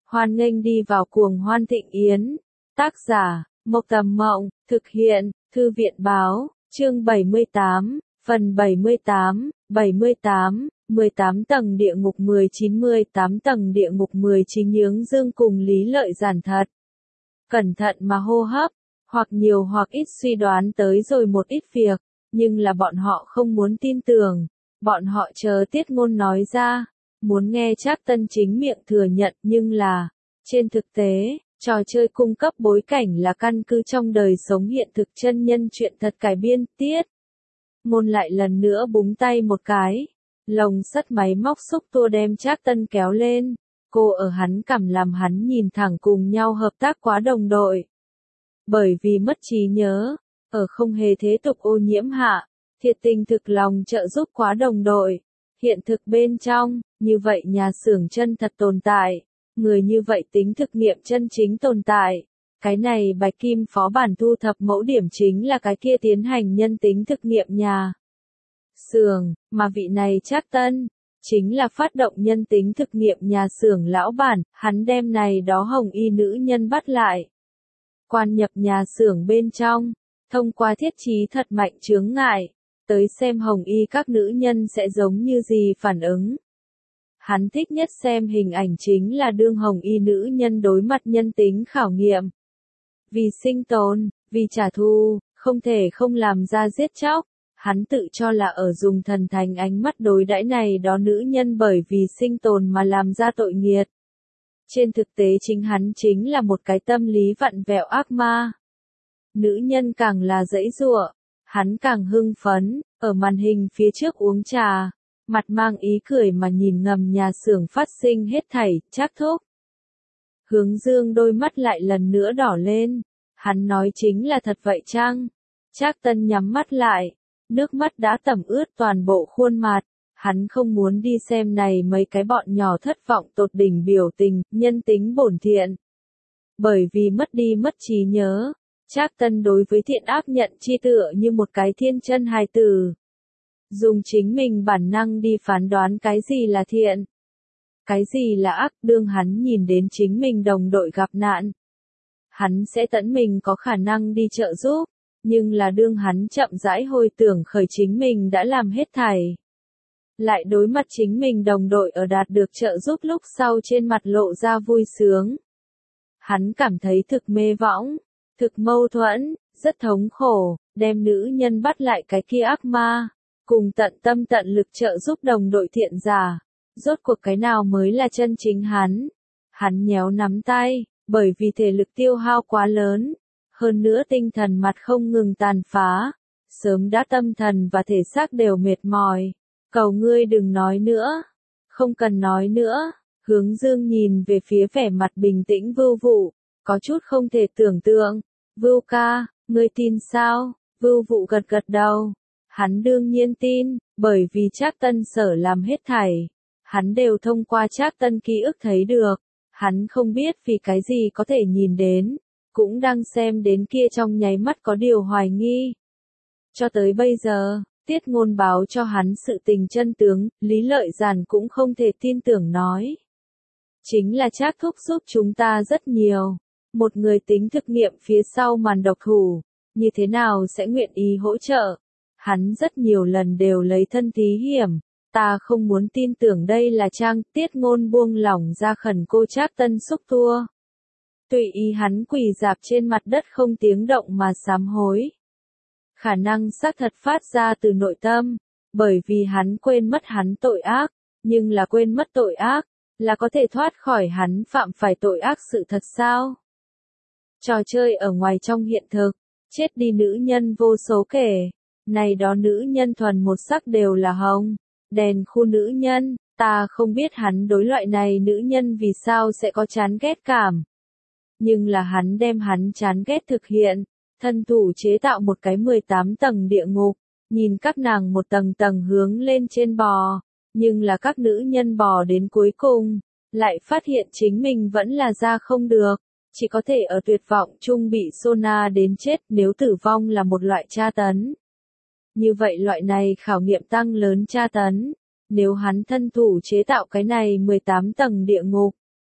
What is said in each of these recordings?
Hoan nghênh đi vào cuồng hoan thịnh yến. Tác giả, Mộc Tầm Mộng, thực hiện, Thư viện Báo, chương 78, phần 78, 18 tầng địa ngục 18 tầng địa ngục 19 Nhướng Dương cùng Lý Lợi giản thật. Cẩn thận mà hô hấp, hoặc nhiều hoặc ít suy đoán tới rồi một ít việc, nhưng là bọn họ không muốn tin tưởng, bọn họ chờ Tiết Ngôn nói ra, muốn nghe Trác Tân chính miệng thừa nhận, nhưng là, trên thực tế, trò chơi cung cấp bối cảnh là căn cứ trong đời sống hiện thực chân nhân chuyện thật cải biên. Tiết Ngôn lại lần nữa búng tay một cái, lồng sắt máy móc xúc tua đem Trác Tân kéo lên, cô ở hắn cằm làm hắn nhìn thẳng cùng nhau hợp tác quá đồng đội. Bởi vì mất trí nhớ, ở không hề thế tục ô nhiễm hạ, thiệt tình thực lòng trợ giúp quá đồng đội. Hiện thực bên trong, như vậy nhà xưởng chân thật tồn tại, người như vậy tính thực nghiệm chân chính tồn tại. Cái này Bạch Kim phó bản thu thập mẫu điểm chính là cái kia tiến hành nhân tính thực nghiệm nhà xưởng, mà vị này Trác Tân chính là phát động nhân tính thực nghiệm nhà xưởng lão bản, hắn đem này đó hồng y nữ nhân bắt lại. Quan nhập nhà xưởng bên trong, thông qua thiết trí thật mạnh chướng ngại, tới xem hồng y các nữ nhân sẽ giống như gì phản ứng. Hắn thích nhất xem hình ảnh chính là đương hồng y nữ nhân đối mặt nhân tính khảo nghiệm. Vì sinh tồn, vì trả thù, không thể không làm ra giết chóc, hắn tự cho là ở dùng thần thánh ánh mắt đối đãi này đó nữ nhân bởi vì sinh tồn mà làm ra tội nghiệt. Trên thực tế chính hắn chính là một cái tâm lý vặn vẹo ác ma. Nữ nhân càng là giãy giụa, hắn càng hưng phấn, ở màn hình phía trước uống trà, mặt mang ý cười mà nhìn ngầm nhà xưởng phát sinh hết thảy. Trác thúc. Hướng Dương đôi mắt lại lần nữa đỏ lên, hắn nói chính là thật vậy chăng? Trác Tân nhắm mắt lại, nước mắt đã tẩm ướt toàn bộ khuôn mặt. Hắn không muốn đi xem này mấy cái bọn nhỏ thất vọng tột đỉnh biểu tình, nhân tính bổn thiện. Bởi vì mất trí nhớ, Trác Tân đối với thiện ác nhận chi tựa như một cái thiên chân hài tử. Dùng chính mình bản năng đi phán đoán cái gì là thiện, cái gì là ác. Đương hắn nhìn đến chính mình đồng đội gặp nạn, hắn sẽ tận mình có khả năng đi trợ giúp, nhưng là đương hắn chậm rãi hồi tưởng khởi chính mình đã làm hết thảy. Lại đối mặt chính mình đồng đội ở đạt được trợ giúp lúc sau trên mặt lộ ra vui sướng. Hắn cảm thấy thực mê võng, thực mâu thuẫn, rất thống khổ, đem nữ nhân bắt lại cái kia ác ma, cùng tận tâm tận lực trợ giúp đồng đội thiện giả. Rốt cuộc cái nào mới là chân chính hắn? Hắn nhéo nắm tay, bởi vì thể lực tiêu hao quá lớn, hơn nữa tinh thần mặt không ngừng tàn phá, sớm đã tâm thần và thể xác đều mệt mỏi. Cầu ngươi đừng nói nữa, không cần nói nữa. Hướng Dương nhìn về phía vẻ mặt bình tĩnh Vưu Vụ, có chút không thể tưởng tượng. Vưu ca, ngươi tin sao? Vưu Vụ gật gật đầu. Hắn đương nhiên tin, bởi vì Trác Tân sở làm hết thảy, hắn đều thông qua Trác Tân ký ức thấy được. Hắn không biết vì cái gì có thể nhìn đến, cũng đang xem đến kia trong nháy mắt có điều hoài nghi. Cho tới bây giờ, Tiết Ngôn báo cho hắn sự tình chân tướng, Lý Lợi Giản cũng không thể tin tưởng nói. Chính là Trác thúc giúp chúng ta rất nhiều. Một người tính thực nghiệm phía sau màn độc thủ, như thế nào sẽ nguyện ý hỗ trợ? Hắn rất nhiều lần đều lấy thân thí hiểm. Ta không muốn tin tưởng đây là trang. Tiết Ngôn buông lỏng ra khẩn cô Trác Tân xúc tua. Tùy ý hắn quỳ rạp trên mặt đất không tiếng động mà sám hối. Khả năng xác thật phát ra từ nội tâm, bởi vì hắn quên mất hắn tội ác, nhưng là quên mất tội ác, là có thể thoát khỏi hắn phạm phải tội ác sự thật sao? Trò chơi ở ngoài trong hiện thực, chết đi nữ nhân vô số kể, này đó nữ nhân thuần một sắc đều là hồng, đèn khu nữ nhân, ta không biết hắn đối loại này nữ nhân vì sao sẽ có chán ghét cảm. Nhưng là hắn đem hắn chán ghét thực hiện. Thân thủ chế tạo một cái 18 tầng địa ngục, nhìn các nàng một tầng tầng hướng lên trên bò, nhưng là các nữ nhân bò đến cuối cùng, lại phát hiện chính mình vẫn là ra không được, chỉ có thể ở tuyệt vọng chung bị Sona đến chết. Nếu tử vong là một loại tra tấn, như vậy loại này khảo nghiệm tăng lớn tra tấn. Nếu hắn thân thủ chế tạo cái này 18 tầng địa ngục,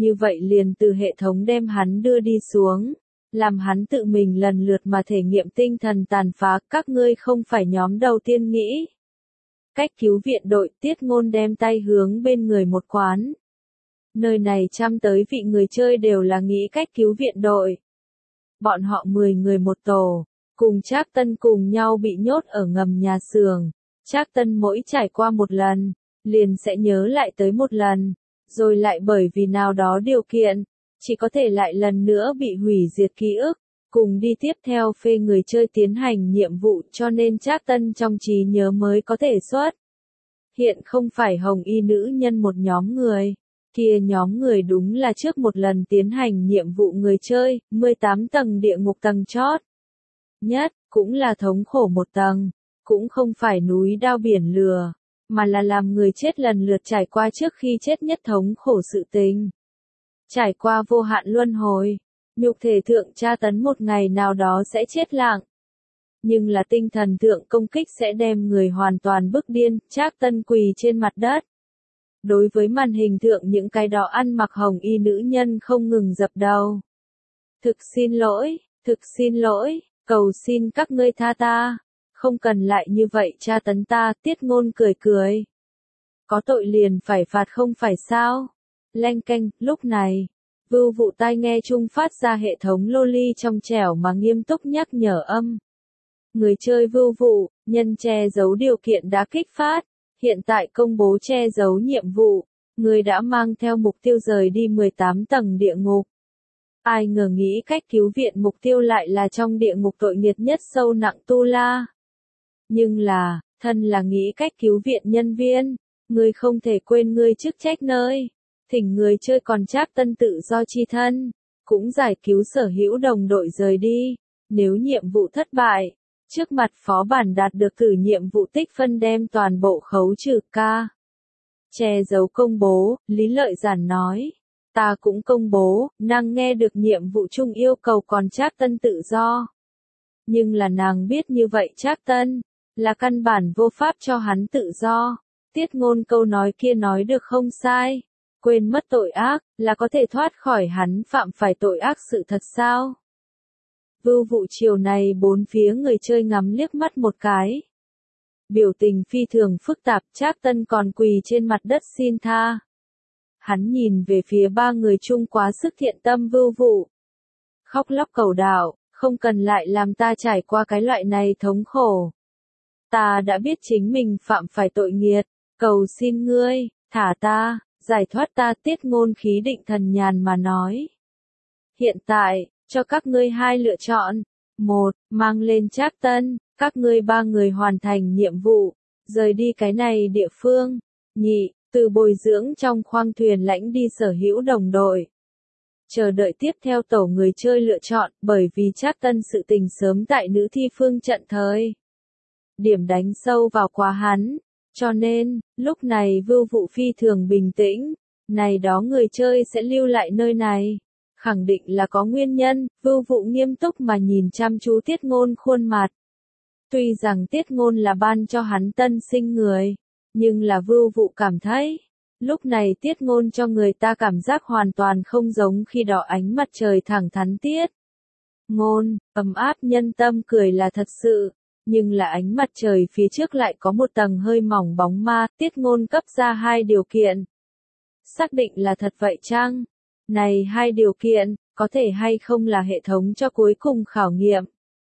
như vậy liền từ hệ thống đem hắn đưa đi xuống, làm hắn tự mình lần lượt mà thể nghiệm tinh thần tàn phá, các ngươi không phải nhóm đầu tiên nghĩ. Cách cứu viện đội, Tiết Ngôn đem tay hướng bên người một quán. Nơi này trăm tới vị người chơi đều là nghĩ cách cứu viện đội. Bọn họ 10 người một tổ, cùng Trác Tân cùng nhau bị nhốt ở ngầm nhà xưởng. Trác Tân mỗi trải qua một lần, liền sẽ nhớ lại tới một lần, rồi lại bởi vì nào đó điều kiện, chỉ có thể lại lần nữa bị hủy diệt ký ức, cùng đi tiếp theo phê người chơi tiến hành nhiệm vụ, cho nên Trác Tân trong trí nhớ mới có thể xuất. Hiện không phải hồng y nữ nhân một nhóm người, kia nhóm người đúng là trước một lần tiến hành nhiệm vụ người chơi, 18 tầng địa ngục tầng chót. Nhất, cũng là thống khổ một tầng, cũng không phải núi đao biển lửa, mà là làm người chết lần lượt trải qua trước khi chết nhất thống khổ sự tình. Trải qua vô hạn luân hồi, nhục thể thượng tra tấn một ngày nào đó sẽ chết lặng. Nhưng là tinh thần thượng công kích sẽ đem người hoàn toàn bức điên, Trác Tân quỳ trên mặt đất. Đối với màn hình thượng những cái đó ăn mặc hồng y nữ nhân không ngừng dập đầu. Thực xin lỗi, cầu xin các ngươi tha ta, không cần lại như vậy tra tấn ta, Tiết Ngôn cười cười. Có tội liền phải phạt không phải sao? Leng keng, lúc này, Vưu Vụ tai nghe chung phát ra hệ thống loli trong trẻo mà nghiêm túc nhắc nhở âm. Người chơi Vưu Vụ, nhân che giấu điều kiện đã kích phát, hiện tại công bố che giấu nhiệm vụ, người đã mang theo mục tiêu rời đi 18 tầng địa ngục. Ai ngờ nghĩ cách cứu viện mục tiêu lại là trong địa ngục tội nghiệt nhất sâu nặng Tu La. Nhưng là, thân là nghĩ cách cứu viện nhân viên, người không thể quên người chức trách nơi, thỉnh người chơi còn Trác Tân tự do chi thân, cũng giải cứu sở hữu đồng đội rời đi, nếu nhiệm vụ thất bại. Trước mặt phó bản đạt được cử nhiệm vụ tích phân đem toàn bộ khấu trừ ca. Che giấu công bố, Lý Lợi Giản nói. Ta cũng công bố, nàng nghe được nhiệm vụ chung yêu cầu còn Trác Tân tự do. Nhưng là nàng biết như vậy Trác Tân, là căn bản vô pháp cho hắn tự do. Tiết Ngôn câu nói kia nói được không sai. Quên mất tội ác, là có thể thoát khỏi hắn phạm phải tội ác sự thật sao? Vưu Vụ chiều này bốn phía người chơi ngắm liếc mắt một cái. Biểu tình phi thường phức tạp, Trác Tân còn quỳ trên mặt đất xin tha. Hắn nhìn về phía ba người chung quá sức thiện tâm Vưu Vụ. Khóc lóc cầu đạo, không cần lại làm ta trải qua cái loại này thống khổ. Ta đã biết chính mình phạm phải tội nghiệt, cầu xin ngươi, thả ta, giải thoát ta, Tiết Ngôn khí định thần nhàn mà nói. Hiện tại, cho các ngươi hai lựa chọn. Một, mang lên Trác Tân, các ngươi ba người hoàn thành nhiệm vụ, rời đi cái này địa phương. Nhị, từ bồi dưỡng trong khoang thuyền lãnh đi sở hữu đồng đội. Chờ đợi tiếp theo tổ người chơi lựa chọn, bởi vì Trác Tân sự tình sớm tại nữ thi phương trận thời. Điểm đánh sâu vào quá hắn, cho nên, lúc này Vưu Vụ phi thường bình tĩnh, này đó người chơi sẽ lưu lại nơi này. Khẳng định là có nguyên nhân, Vưu Vụ nghiêm túc mà nhìn chăm chú Tiết Ngôn khuôn mặt. Tuy rằng Tiết Ngôn là ban cho hắn tân sinh người, nhưng là Vưu Vụ cảm thấy, lúc này Tiết Ngôn cho người ta cảm giác hoàn toàn không giống khi đó ánh mặt trời thẳng thắn Tiết Ngôn, ấm áp nhân tâm cười là thật sự, nhưng là ánh mặt trời phía trước lại có một tầng hơi mỏng bóng ma, Tiết Ngôn cấp ra hai điều kiện. Xác định là thật vậy chăng? Này hai điều kiện, có thể hay không là hệ thống cho cuối cùng khảo nghiệm?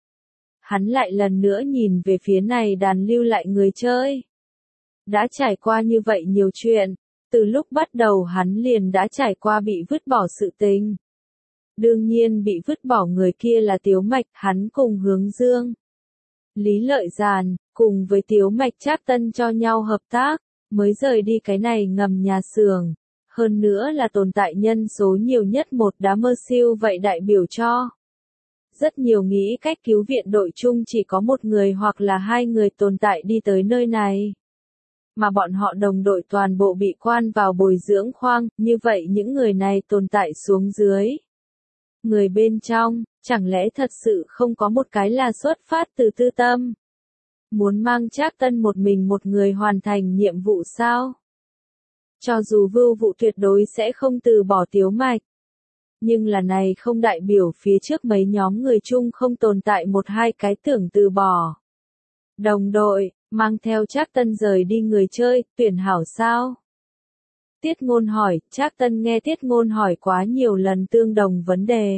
Hắn lại lần nữa nhìn về phía này đàn lưu lại người chơi. Đã trải qua như vậy nhiều chuyện, từ lúc bắt đầu hắn liền đã trải qua bị vứt bỏ sự tình. Đương nhiên bị vứt bỏ người kia là Tiếu Mạch, hắn cùng Hướng Dương. Lý Lợi Giản, cùng với Tiếu Mạch Trác Tân cho nhau hợp tác, mới rời đi cái này ngầm nhà xưởng. Hơn nữa là tồn tại nhân số nhiều nhất một đám mơ siêu vậy đại biểu cho. Rất nhiều nghĩ cách cứu viện đội chung chỉ có một người hoặc là hai người tồn tại đi tới nơi này. Mà bọn họ đồng đội toàn bộ bị quan vào bồi dưỡng khoang, như vậy những người này tồn tại xuống dưới. Người bên trong, chẳng lẽ thật sự không có một cái là xuất phát từ tư tâm? Muốn mang Trác Tân một mình một người hoàn thành nhiệm vụ sao? Cho dù Vưu Vụ tuyệt đối sẽ không từ bỏ Tiếu Mạch. Nhưng là này không đại biểu phía trước mấy nhóm người chung không tồn tại một hai cái tưởng từ bỏ. Đồng đội, mang theo Trác Tân rời đi người chơi, tuyển hảo sao? Tiết Ngôn hỏi, Trác Tân nghe Tiết Ngôn hỏi quá nhiều lần tương đồng vấn đề.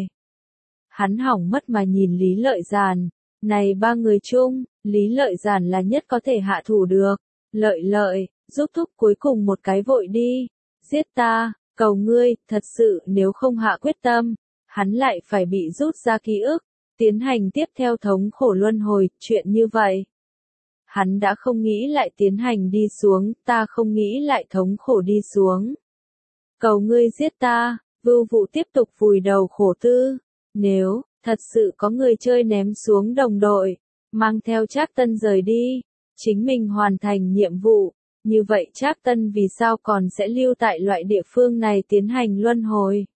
Hắn hỏng mất mà nhìn Lý Lợi Giản, này ba người chung, Lý Lợi Giản là nhất có thể hạ thủ được. Lợi, giúp thúc cuối cùng một cái vội đi, giết ta, cầu ngươi, thật sự nếu không hạ quyết tâm, hắn lại phải bị rút ra ký ức, tiến hành tiếp theo thống khổ luân hồi, chuyện như vậy. Hắn đã không nghĩ lại tiến hành đi xuống, ta không nghĩ lại thống khổ đi xuống. Cầu ngươi giết ta, Vưu Vụ tiếp tục vùi đầu khổ tư, nếu, thật sự có người chơi ném xuống đồng đội, mang theo Trác Tân rời đi, chính mình hoàn thành nhiệm vụ, như vậy Trác Tân vì sao còn sẽ lưu tại loại địa phương này tiến hành luân hồi?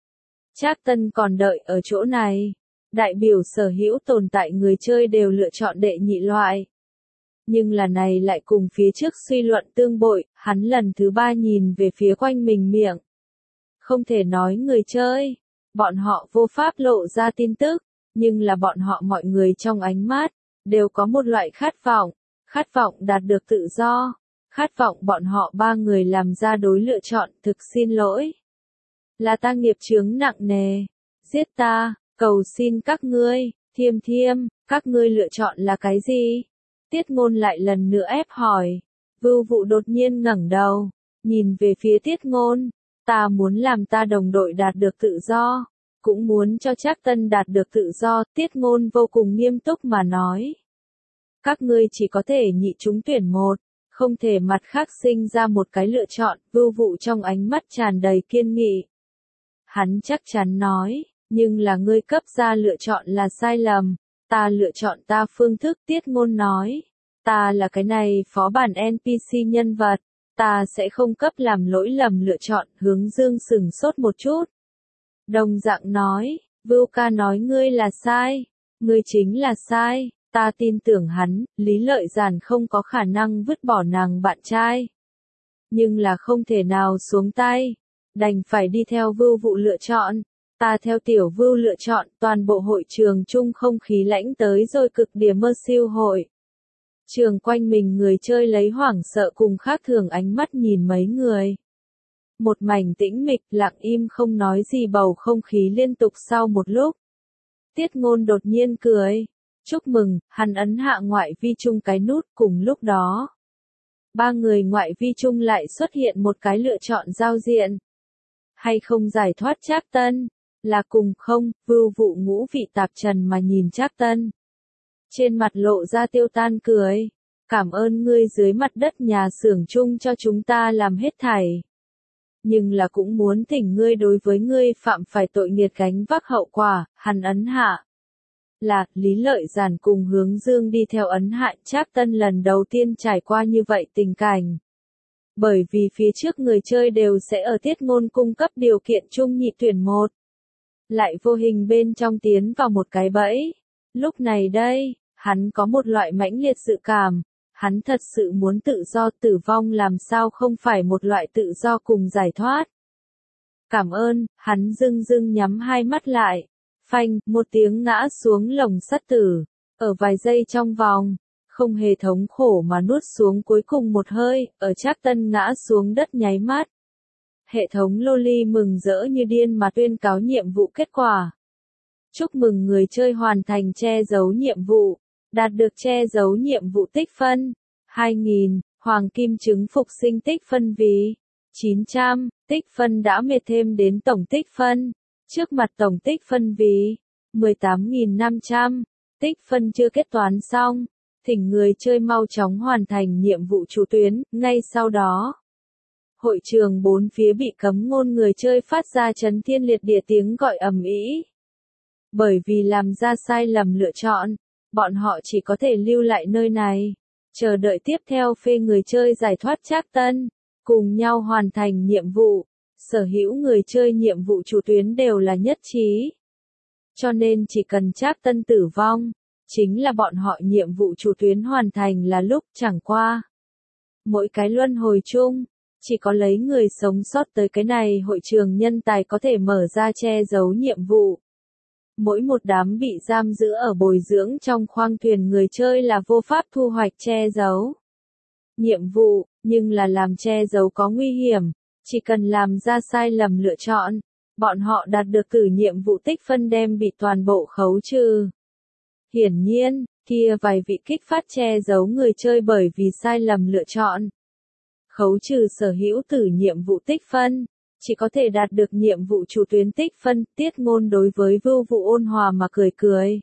Trác Tân còn đợi ở chỗ này, đại biểu sở hữu tồn tại người chơi đều lựa chọn đệ nhị loại. Nhưng là này lại cùng phía trước suy luận tương bội, hắn lần thứ ba nhìn về phía quanh mình miệng. Không thể nói người chơi, bọn họ vô pháp lộ ra tin tức, nhưng là bọn họ mọi người trong ánh mắt, đều có một loại khát vọng đạt được tự do, khát vọng bọn họ ba người làm ra đối lựa chọn, thực xin lỗi. Là ta nghiệp chướng nặng nề, giết ta, cầu xin các ngươi, Thiêm, các ngươi lựa chọn là cái gì? Tiết Ngôn lại lần nữa ép hỏi. Vưu Vụ đột nhiên ngẩng đầu, nhìn về phía Tiết Ngôn, ta muốn làm ta đồng đội đạt được tự do, cũng muốn cho Trác Tân đạt được tự do, Tiết Ngôn vô cùng nghiêm túc mà nói. Các ngươi chỉ có thể nhị trúng tuyển một, không thể mặt khác sinh ra một cái lựa chọn, Vưu Vụ trong ánh mắt tràn đầy kiên nghị. Hắn chắc chắn nói, nhưng là ngươi cấp ra lựa chọn là sai lầm, ta lựa chọn ta phương thức, Tiết Ngôn nói. Ta là cái này phó bản NPC nhân vật, ta sẽ không cấp làm lỗi lầm lựa chọn, Hướng Dương sửng sốt một chút. Đồng dạng nói, Vưu ca nói ngươi là sai, ngươi chính là sai, ta tin tưởng hắn, Lý Lợi Giản không có khả năng vứt bỏ nàng bạn trai. Nhưng là không thể nào xuống tay, đành phải đi theo Vưu Vụ lựa chọn. Ta theo Tiểu Vưu lựa chọn, toàn bộ hội trường chung không khí lãnh tới rồi cực điểm mơ siêu hội. Trường quanh mình người chơi lấy hoảng sợ cùng khác thường ánh mắt nhìn mấy người. Một mảnh tĩnh mịch lặng im không nói gì, bầu không khí liên tục sau một lúc. Tiết Ngôn đột nhiên cười. Chúc mừng, hắn ấn hạ ngoại vi chung cái nút, cùng lúc đó. Ba người ngoại vi chung lại xuất hiện một cái lựa chọn giao diện. Hay không giải thoát Trác Tân, là cùng không, Vưu Vụ ngũ vị tạp trần mà nhìn Trác Tân. Trên mặt lộ ra tiêu tan cười. Cảm ơn ngươi dưới mặt đất nhà xưởng chung cho chúng ta làm hết thảy. Nhưng là cũng muốn thỉnh ngươi đối với ngươi phạm phải tội nghiệt gánh vác hậu quả, hắn ấn hạ. Là, Lý Lợi Giản cùng Hướng Dương đi theo ấn hạ, Trác Tân lần đầu tiên trải qua như vậy tình cảnh. Bởi vì phía trước người chơi đều sẽ ở Tiết Ngôn cung cấp điều kiện chung nhị tuyển một. Lại vô hình bên trong tiến vào một cái bẫy. Lúc này đây, hắn có một loại mãnh liệt dự cảm, hắn thật sự muốn tự do, tử vong làm sao không phải một loại tự do cùng giải thoát. Cảm ơn, hắn dưng nhắm hai mắt lại. Phanh, một tiếng ngã xuống lồng sắt tử, ở vài giây trong vòng, không hề thống khổ mà nuốt xuống cuối cùng một hơi, ở Trác Tân ngã xuống đất nháy mắt. Hệ thống Loli mừng rỡ như điên mà tuyên cáo nhiệm vụ kết quả. Chúc mừng người chơi hoàn thành che giấu nhiệm vụ, đạt được che giấu nhiệm vụ tích phân 2000, hoàng kim trứng phục sinh tích phân vì 900, tích phân đã mệt thêm đến tổng tích phân. Trước mặt tổng tích phân vì 18.500, tích phân chưa kết toán xong, thỉnh người chơi mau chóng hoàn thành nhiệm vụ chủ tuyến, ngay sau đó. Hội trường bốn phía bị cấm ngôn người chơi phát ra chấn thiên liệt địa tiếng gọi ầm ĩ. Bởi vì làm ra sai lầm lựa chọn, bọn họ chỉ có thể lưu lại nơi này, chờ đợi tiếp theo phê người chơi giải thoát Trác Tân, cùng nhau hoàn thành nhiệm vụ. Sở hữu người chơi nhiệm vụ chủ tuyến đều là nhất trí. Cho nên chỉ cần Trác Tân tử vong, chính là bọn họ nhiệm vụ chủ tuyến hoàn thành là lúc, chẳng qua. Mỗi cái luân hồi chung, Chỉ có lấy người sống sót tới cái này hội trường nhân tài có thể mở ra che giấu nhiệm vụ. Mỗi một đám bị giam giữ ở bồi dưỡng trong khoang thuyền người chơi là vô pháp thu hoạch che giấu nhiệm vụ, nhưng là làm che giấu có nguy hiểm, chỉ cần làm ra sai lầm lựa chọn, bọn họ đạt được từ nhiệm vụ tích phân đem bị toàn bộ khấu trừ. Hiển nhiên, kia vài vị kích phát che giấu người chơi bởi vì sai lầm lựa chọn. Khấu trừ sở hữu từ nhiệm vụ tích phân, chỉ có thể đạt được nhiệm vụ chủ tuyến tích phân. Tiết Ngôn đối với Vưu Vụ ôn hòa mà cười cười.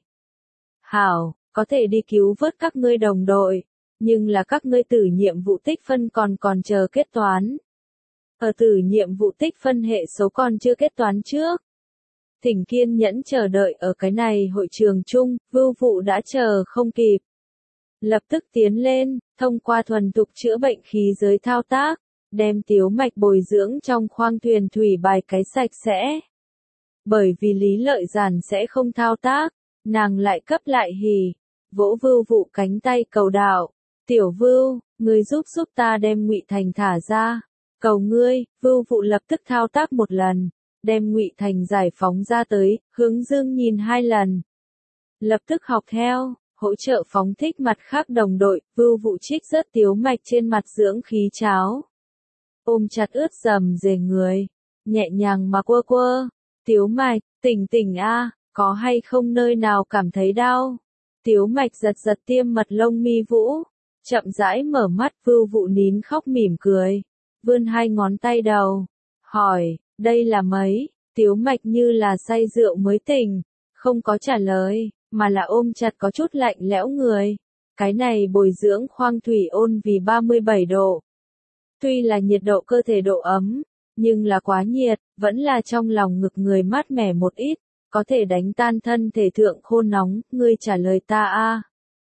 Hảo, có thể đi cứu vớt các ngươi đồng đội, nhưng là các ngươi từ nhiệm vụ tích phân còn chờ kết toán. Ở từ nhiệm vụ tích phân hệ số còn chưa kết toán trước. Thỉnh kiên nhẫn chờ đợi ở cái này hội trường chung, Vưu Vụ đã chờ không kịp. Lập tức tiến lên, thông qua thuần thục chữa bệnh khí giới thao tác, đem Tiếu Mạch bồi dưỡng trong khoang thuyền thủy bài cái sạch sẽ. Bởi vì Lý Lợi Giản sẽ không thao tác, nàng lại cấp lại hỉ, vỗ Vưu Vụ cánh tay cầu đạo. Tiểu Vưu, ngươi giúp ta đem Ngụy Thành thả ra. Cầu ngươi. Vưu Vụ lập tức thao tác một lần, đem Ngụy Thành giải phóng ra tới, hướng dương nhìn 2 lần. Lập tức học theo, hỗ trợ phóng thích mặt khác đồng đội. Vưu Vụ trích rớt Tiếu Mạch trên mặt dưỡng khí cháo. Ôm chặt ướt dầm dề người, nhẹ nhàng mà quơ quơ. Tiếu Mạch, tỉnh a, có hay không nơi nào cảm thấy đau? Tiếu Mạch giật tiêm mật lông mi vũ, chậm rãi mở mắt. Vưu Vụ nín khóc mỉm cười, vươn 2 ngón tay đầu, hỏi, đây là mấy? Tiếu Mạch như là say rượu mới tỉnh, không có trả lời, mà là ôm chặt có chút lạnh lẽo người. Cái này bồi dưỡng khoang thủy ôn vì 37 độ. Tuy là nhiệt độ cơ thể độ ấm, nhưng là quá nhiệt, vẫn là trong lòng ngực người mát mẻ một ít, có thể đánh tan thân thể thượng khô nóng. Ngươi trả lời ta a.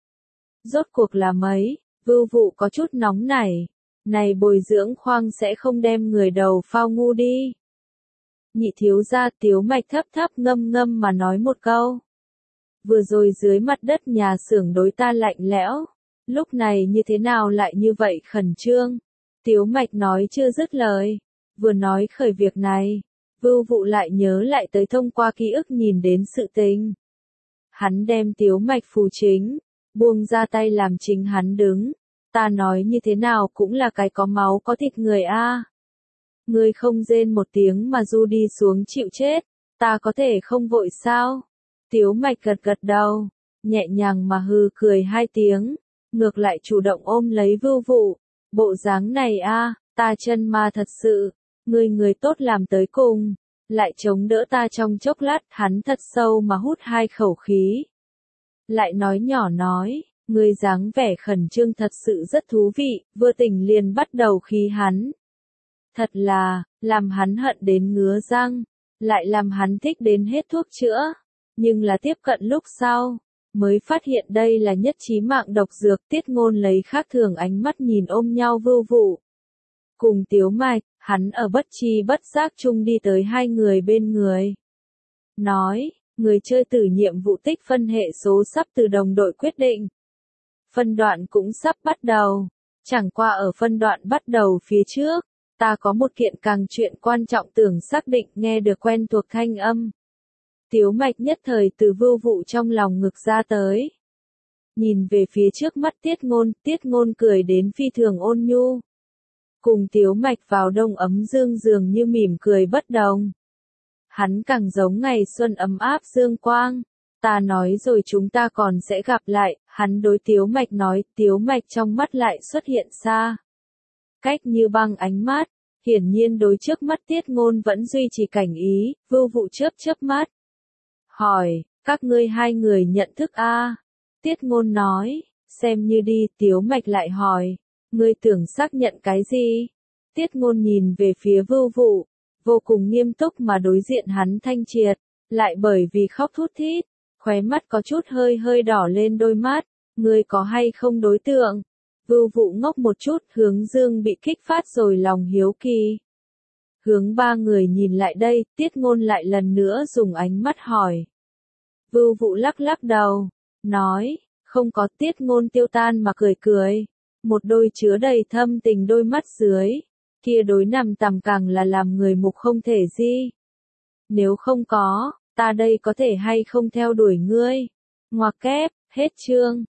Rốt cuộc là mấy? Vưu Vụ có chút nóng nảy. Này bồi dưỡng khoang sẽ không đem người đầu phao ngu đi. Nhị thiếu gia. Tiếu Mạch thấp ngâm mà nói một câu. Vừa rồi dưới mặt đất nhà xưởng đối ta lạnh lẽo, lúc này như thế nào lại như vậy khẩn trương? Tiếu Mạch nói chưa dứt lời, vừa nói khởi việc này, Vưu Vụ lại nhớ lại tới thông qua ký ức nhìn đến sự tình. Hắn đem Tiếu Mạch phù chính, buông ra tay làm chính hắn đứng. Ta nói như thế nào cũng là cái có máu có thịt người a. Ngươi không rên một tiếng mà du đi xuống chịu chết, ta có thể không vội sao? Tiếu Mạch gật đầu, nhẹ nhàng mà hừ cười 2 tiếng, ngược lại chủ động ôm lấy Vưu Vụ. Bộ dáng này a, ta chân ma thật sự, người tốt làm tới cùng, lại chống đỡ ta trong chốc lát. Hắn thật sâu mà hút 2 khẩu khí. Lại nói nhỏ nói, ngươi dáng vẻ khẩn trương thật sự rất thú vị, vừa tỉnh liền bắt đầu khí hắn. Thật là, làm hắn hận đến ngứa răng, lại làm hắn thích đến hết thuốc chữa. Nhưng là tiếp cận lúc sau, mới phát hiện đây là nhất chí mạng độc dược. Tiết Ngôn lấy khác thường ánh mắt nhìn ôm nhau Vưu Vụ cùng Tiếu Mạch, hắn ở bất tri bất giác chung đi tới 2 người bên người. Nói, người chơi từ nhiệm vụ tích phân hệ số sắp từ đồng đội quyết định. Phân đoạn cũng sắp bắt đầu, chẳng qua ở phân đoạn bắt đầu phía trước, ta có một kiện càng chuyện quan trọng tưởng xác định. Nghe được quen thuộc thanh âm, Tiếu Mạch nhất thời từ Vưu Vụ trong lòng ngực ra tới. Nhìn về phía trước mắt Tiết Ngôn cười đến phi thường ôn nhu. Cùng Tiếu Mạch vào đông ấm dương dường như mỉm cười bất đồng. Hắn càng giống ngày xuân ấm áp dương quang. Ta nói rồi chúng ta còn sẽ gặp lại. Hắn đối Tiếu Mạch nói. Tiếu Mạch trong mắt lại xuất hiện xa cách như băng ánh mắt. Hiển nhiên đối trước mắt Tiết Ngôn vẫn duy trì cảnh ý. Vưu Vụ chớp mắt, hỏi, các ngươi 2 người nhận thức a? Tiết Ngôn nói, xem như đi. Tiếu Mạch lại hỏi, ngươi tưởng xác nhận cái gì? Tiết Ngôn nhìn về phía Vưu Vụ, vô cùng nghiêm túc mà đối diện hắn thanh triệt, lại bởi vì khóc thút thít, khóe mắt có chút hơi đỏ lên đôi mắt. Ngươi có hay không đối tượng? Vưu Vụ ngốc một chút, hướng dương bị kích phát rồi lòng hiếu kỳ. Hướng 3 người nhìn lại đây, Tiết Ngôn lại lần nữa dùng ánh mắt hỏi. Vưu Vụ lắc đầu, nói, không có. Tiết Ngôn tiêu tan mà cười. Một đôi chứa đầy thâm tình đôi mắt dưới, kia đối nằm tằm càng là làm người mục không thể di. Nếu không có, ta đây có thể hay không theo đuổi ngươi. Ngoặc kép, hết chương.